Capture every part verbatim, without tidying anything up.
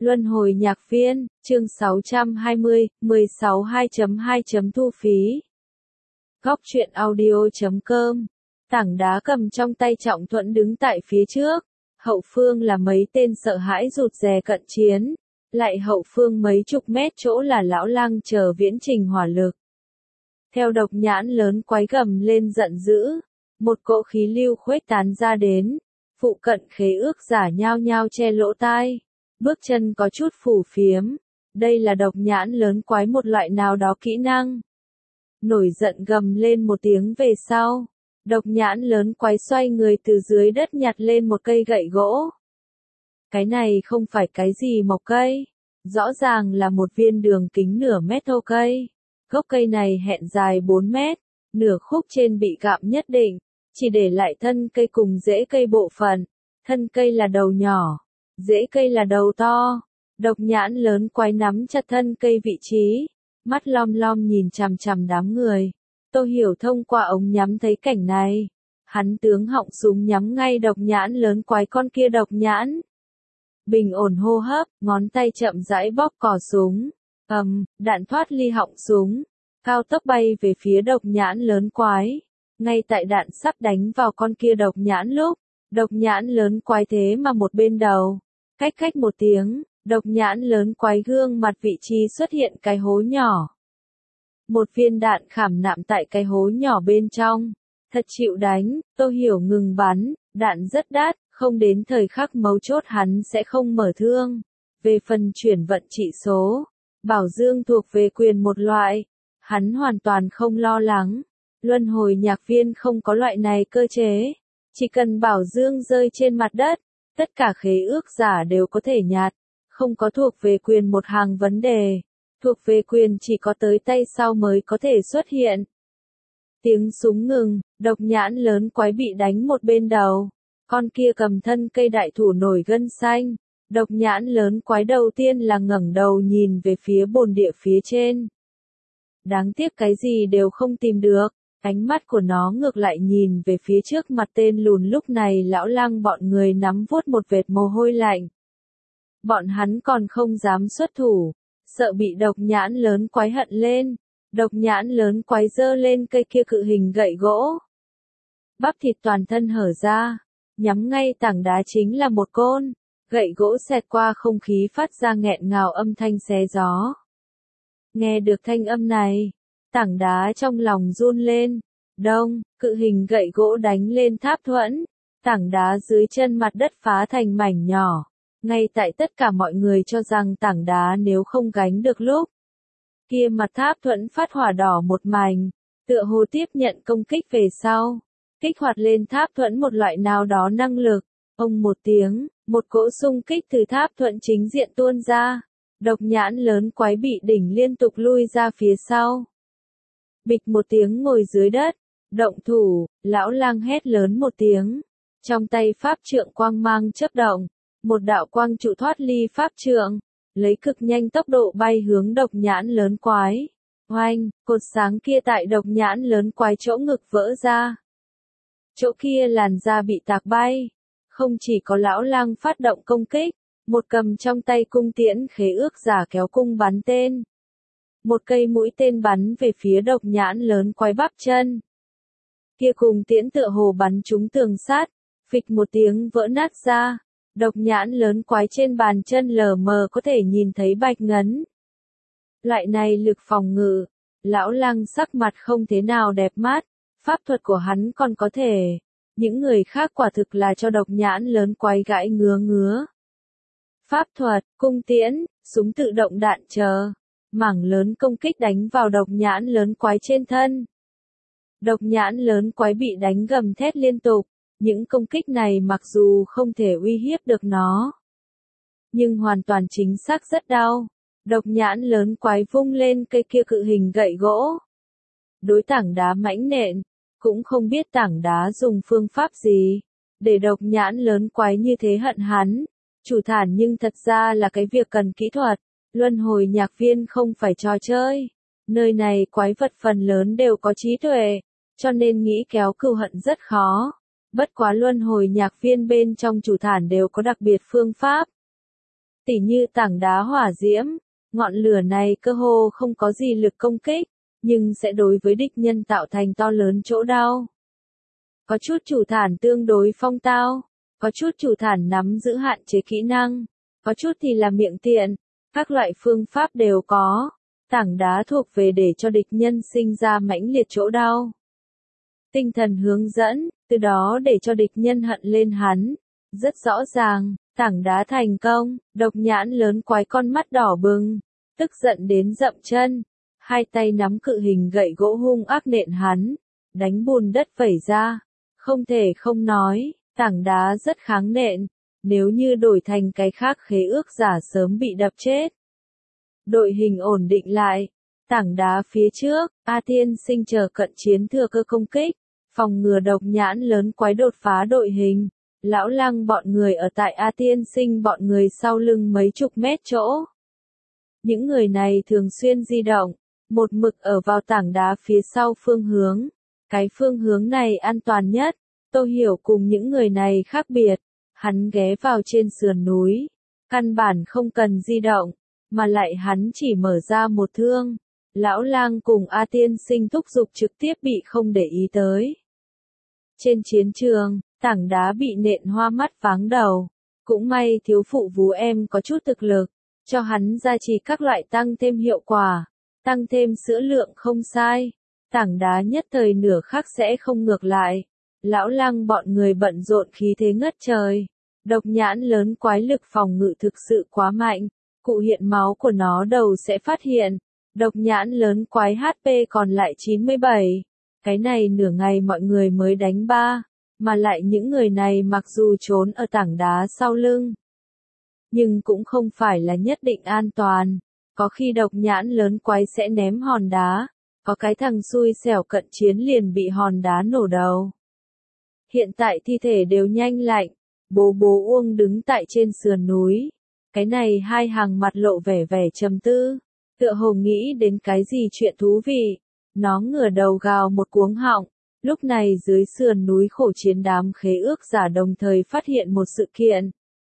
Luân hồi nhạc viên, chương sáu trăm hai mươi, mười sáu hai chấm hai chấm thu phí. Góc truyện audio chấm com. Tảng đá cầm trong tay Trọng Thuẫn đứng tại phía trước, hậu phương là mấy tên sợ hãi rụt rè cận chiến, lại hậu phương mấy chục mét chỗ là Lão Lăng chờ viễn trình hỏa lực. Theo độc nhãn lớn quái gầm lên giận dữ, một cỗ khí lưu khuếch tán ra đến, phụ cận khế ước giả nhao nhao che lỗ tai. Bước chân có chút phù phiếm, đây là độc nhãn lớn quái một loại nào đó kỹ năng. Nổi giận gầm lên một tiếng về sau, độc nhãn lớn quái xoay người từ dưới đất nhặt lên một cây gậy gỗ. Cái này không phải cái gì mọc cây, rõ ràng là một viên đường kính nửa mét thô cây. Gốc cây này hẹn dài bốn mét, nửa khúc trên bị gặm nhất định, chỉ để lại thân cây cùng rễ cây bộ phận, thân cây là đầu nhỏ. Rễ cây là đầu to, độc nhãn lớn quái nắm chặt thân cây vị trí, mắt lom lom nhìn chằm chằm đám người. Tô Hiểu thông qua ống nhắm thấy cảnh này, hắn tướng họng súng nhắm ngay độc nhãn lớn quái con kia độc nhãn. Bình ổn hô hấp, ngón tay chậm rãi bóp cò súng, ầm, đạn thoát ly họng súng, cao tốc bay về phía độc nhãn lớn quái. Ngay tại đạn sắp đánh vào con kia độc nhãn lúc, độc nhãn lớn quái thế mà một bên đầu. Cách cách một tiếng, độc nhãn lớn quái gương mặt vị trí xuất hiện cái hố nhỏ. Một viên đạn khảm nạm tại cái hố nhỏ bên trong. Thật chịu đánh, Tô Hiểu ngừng bắn, đạn rất đắt, không đến thời khắc mấu chốt hắn sẽ không mở thương. Về phần chuyển vận trị số, bảo dương thuộc về quyền một loại, hắn hoàn toàn không lo lắng. Luân hồi nhạc viên không có loại này cơ chế, chỉ cần bảo dương rơi trên mặt đất. Tất cả khế ước giả đều có thể nhặt, không có thuộc về quyền một hàng vấn đề, thuộc về quyền chỉ có tới tay sau mới có thể xuất hiện. Tiếng súng ngừng, độc nhãn lớn quái bị đánh một bên đầu, con kia cầm thân cây đại thụ nổi gân xanh, độc nhãn lớn quái đầu tiên là ngẩng đầu nhìn về phía bồn địa phía trên. Đáng tiếc cái gì đều không tìm được. Ánh mắt của nó ngược lại nhìn về phía trước mặt tên lùn lúc này Lão Lăng bọn người nắm vuốt một vệt mồ hôi lạnh. Bọn hắn còn không dám xuất thủ, sợ bị độc nhãn lớn quái hận lên. Độc nhãn lớn quái giơ lên cây kia cự hình gậy gỗ. Bắp thịt toàn thân hở ra, nhắm ngay tảng đá chính là một côn, gậy gỗ xẹt qua không khí phát ra nghẹn ngào âm thanh xé gió. Nghe được thanh âm này, tảng đá trong lòng run lên, đông, cự hình gậy gỗ đánh lên Tháp Thuẫn, tảng đá dưới chân mặt đất phá thành mảnh nhỏ, ngay tại tất cả mọi người cho rằng tảng đá nếu không gánh được lúc. Kia mặt Tháp Thuẫn phát hỏa đỏ một mảnh, tựa hồ tiếp nhận công kích về sau, kích hoạt lên Tháp Thuẫn một loại nào đó năng lực, ông một tiếng, một cỗ xung kích từ Tháp Thuẫn chính diện tuôn ra, độc nhãn lớn quái bị đỉnh liên tục lui ra phía sau. Bịch một tiếng ngồi dưới đất, động thủ, Lão Lang hét lớn một tiếng. Trong tay pháp trượng quang mang chớp động, một đạo quang trụ thoát ly pháp trượng, lấy cực nhanh tốc độ bay hướng độc nhãn lớn quái. Oanh, cột sáng kia tại độc nhãn lớn quái chỗ ngực vỡ ra. Chỗ kia làn da bị tạc bay. Không chỉ có Lão Lang phát động công kích, một cầm trong tay cung tiễn khế ước giả kéo cung bắn tên. Một cây mũi tên bắn về phía độc nhãn lớn quái bắp chân. Kia cùng tiễn tựa hồ bắn trúng tường sắt, phịch một tiếng vỡ nát ra. Độc nhãn lớn quái trên bàn chân lờ mờ có thể nhìn thấy bạch ngấn. Loại này lực phòng ngự, Lão Lăng sắc mặt không thế nào đẹp mắt, pháp thuật của hắn còn có thể. Những người khác quả thực là cho độc nhãn lớn quái gãi ngứa ngứa. Pháp thuật, cung tiễn, súng tự động đạn chờ. Mảng lớn công kích đánh vào độc nhãn lớn quái trên thân. Độc nhãn lớn quái bị đánh gầm thét liên tục, những công kích này mặc dù không thể uy hiếp được nó, nhưng hoàn toàn chính xác rất đau. Độc nhãn lớn quái vung lên cây kia cự hình gậy gỗ. Đối tảng đá mãnh nện, cũng không biết tảng đá dùng phương pháp gì, để độc nhãn lớn quái như thế hận hắn. Chủ thản nhưng thật ra là cái việc cần kỹ thuật. Luân hồi nhạc viên không phải trò chơi. Nơi này quái vật phần lớn đều có trí tuệ, cho nên nghĩ kéo cừu hận rất khó. Bất quá luân hồi nhạc viên bên trong chủ thản đều có đặc biệt phương pháp. Tỉ như tảng đá hỏa diễm, ngọn lửa này cơ hồ không có gì lực công kích, nhưng sẽ đối với địch nhân tạo thành to lớn chỗ đau. Có chút chủ thản tương đối phong tao, có chút chủ thản nắm giữ hạn chế kỹ năng, có chút thì là miệng tiện, các loại phương pháp đều có. Tảng đá thuộc về để cho địch nhân sinh ra mãnh liệt chỗ đau. Tinh thần hướng dẫn, từ đó để cho địch nhân hận lên hắn. Rất rõ ràng, tảng đá thành công, độc nhãn lớn quái con mắt đỏ bừng, tức giận đến dậm chân, hai tay nắm cự hình gậy gỗ hung ác nện hắn, đánh bùn đất vẩy ra. Không thể không nói, tảng đá rất kháng nện, nếu như đổi thành cái khác khế ước giả sớm bị đập chết. Đội hình ổn định lại, tảng đá phía trước, A Tiên Sinh chờ cận chiến thừa cơ công kích, phòng ngừa độc nhãn lớn quái đột phá đội hình. Lão Lăng bọn người ở tại A Tiên Sinh bọn người sau lưng mấy chục mét chỗ. Những người này thường xuyên di động, một mực ở vào tảng đá phía sau phương hướng. Cái phương hướng này an toàn nhất, Tô Hiểu cùng những người này khác biệt. Hắn ghé vào trên sườn núi, căn bản không cần di động, mà lại hắn chỉ mở ra một thương. Lão Lang cùng A Tiên Sinh thúc giục trực tiếp bị không để ý tới. Trên chiến trường, tảng đá bị nện hoa mắt váng đầu. Cũng may thiếu phụ Vú Em có chút thực lực, cho hắn gia trì các loại tăng thêm hiệu quả, tăng thêm sữa lượng không sai. Tảng đá nhất thời nửa khắc sẽ không ngược lại. Lão Lăng bọn người bận rộn khí thế ngất trời. Độc nhãn lớn quái lực phòng ngự thực sự quá mạnh. Cụ hiện máu của nó đầu sẽ phát hiện. Độc nhãn lớn quái hát pê còn lại chín mươi bảy. Cái này nửa ngày mọi người mới đánh ba. Mà lại những người này mặc dù trốn ở tảng đá sau lưng. Nhưng cũng không phải là nhất định an toàn. Có khi độc nhãn lớn quái sẽ ném hòn đá. Có cái thằng xui xẻo cận chiến liền bị hòn đá nổ đầu. Hiện tại thi thể đều nhanh lạnh. Bố bố Uông đứng tại trên sườn núi. Cái này hai hàng mặt lộ vẻ vẻ trầm tư. Tựa hồ nghĩ đến cái gì chuyện thú vị. Nó ngửa đầu gào một cuống họng. Lúc này dưới sườn núi khổ chiến đám khế ước giả đồng thời phát hiện một sự kiện.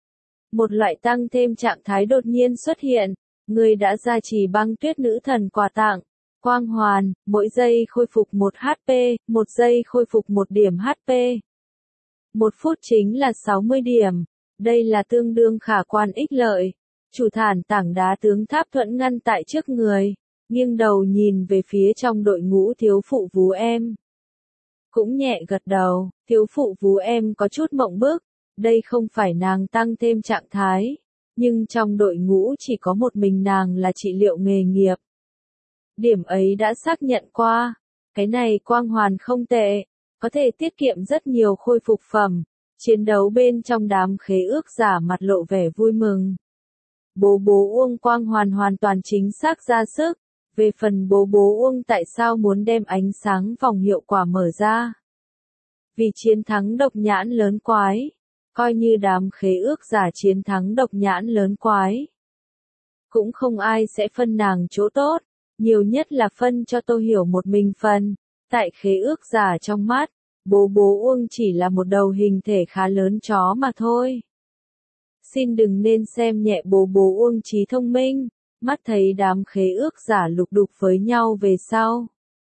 Một loại tăng thêm trạng thái đột nhiên xuất hiện. Người đã gia trì băng tuyết nữ thần quà tặng. Quang hoàn, mỗi giây khôi phục một hát pê, một giây khôi phục một điểm hát pê. Một phút chính là sáu mươi điểm. Đây là tương đương khả quan ích lợi. Chủ thản tảng đá tướng Tháp Thuẫn ngăn tại trước người, nghiêng đầu nhìn về phía trong đội ngũ thiếu phụ Vú Em. Cũng nhẹ gật đầu, thiếu phụ Vú Em có chút mộng bức, đây không phải nàng tăng thêm trạng thái, nhưng trong đội ngũ chỉ có một mình nàng là trị liệu nghề nghiệp. Điểm ấy đã xác nhận qua, cái này quang hoàn không tệ, có thể tiết kiệm rất nhiều khôi phục phẩm. Chiến đấu bên trong đám khế ước giả mặt lộ vẻ vui mừng. Bố bố Uông quang hoàn hoàn toàn chính xác ra sức. Về phần bố bố Uông tại sao muốn đem ánh sáng vòng hiệu quả mở ra? Vì chiến thắng độc nhãn lớn quái. Coi như đám khế ước giả chiến thắng độc nhãn lớn quái. Cũng không ai sẽ phân nàng chỗ tốt. Nhiều nhất là phân cho Tô Hiểu một mình phần. Tại khế ước giả trong mắt. Bố bố Uông chỉ là một đầu hình thể khá lớn chó mà thôi. Xin đừng nên xem nhẹ bố bố Uông trí thông minh, mắt thấy đám khế ước giả lục đục với nhau về sau.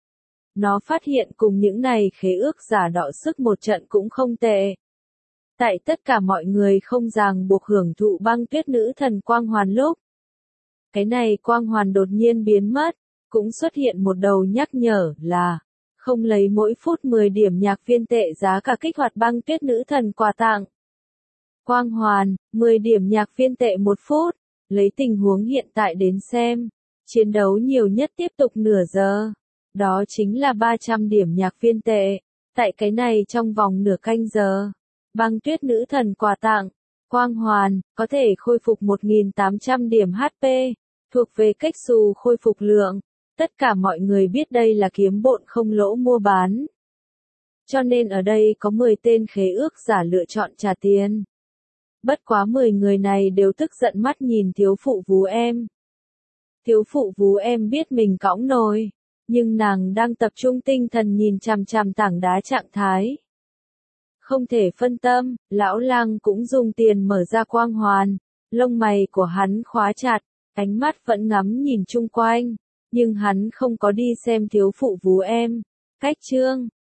Nó phát hiện cùng những này khế ước giả đọ sức một trận cũng không tệ. Tại tất cả mọi người không ràng buộc hưởng thụ băng tuyết nữ thần quang hoàn lúc. Cái này quang hoàn đột nhiên biến mất, cũng xuất hiện một đầu nhắc nhở là không lấy mỗi phút mười điểm nhạc viên tệ giá cả kích hoạt băng tuyết nữ thần quà tặng. Quang hoàn, mười điểm nhạc viên tệ một phút, lấy tình huống hiện tại đến xem, chiến đấu nhiều nhất tiếp tục nửa giờ, đó chính là ba trăm điểm nhạc viên tệ, tại cái này trong vòng nửa canh giờ, băng tuyết nữ thần quà tặng, quang hoàn, có thể khôi phục một nghìn tám trăm điểm hát pê, thuộc về cách xù khôi phục lượng. Tất cả mọi người biết đây là kiếm bộn không lỗ mua bán. Cho nên ở đây có mười tên khế ước giả lựa chọn trả tiền. Bất quá mười người này đều tức giận mắt nhìn thiếu phụ Vú Em. Thiếu phụ Vú Em biết mình cõng nồi, nhưng nàng đang tập trung tinh thần nhìn chằm chằm tảng đá trạng thái. Không thể phân tâm, lão lang cũng dùng tiền mở ra quang hoàn, Lông mày của hắn khóa chặt, ánh mắt vẫn ngắm nhìn chung quanh, nhưng hắn không có đi xem thiếu phụ vú em. Cách chương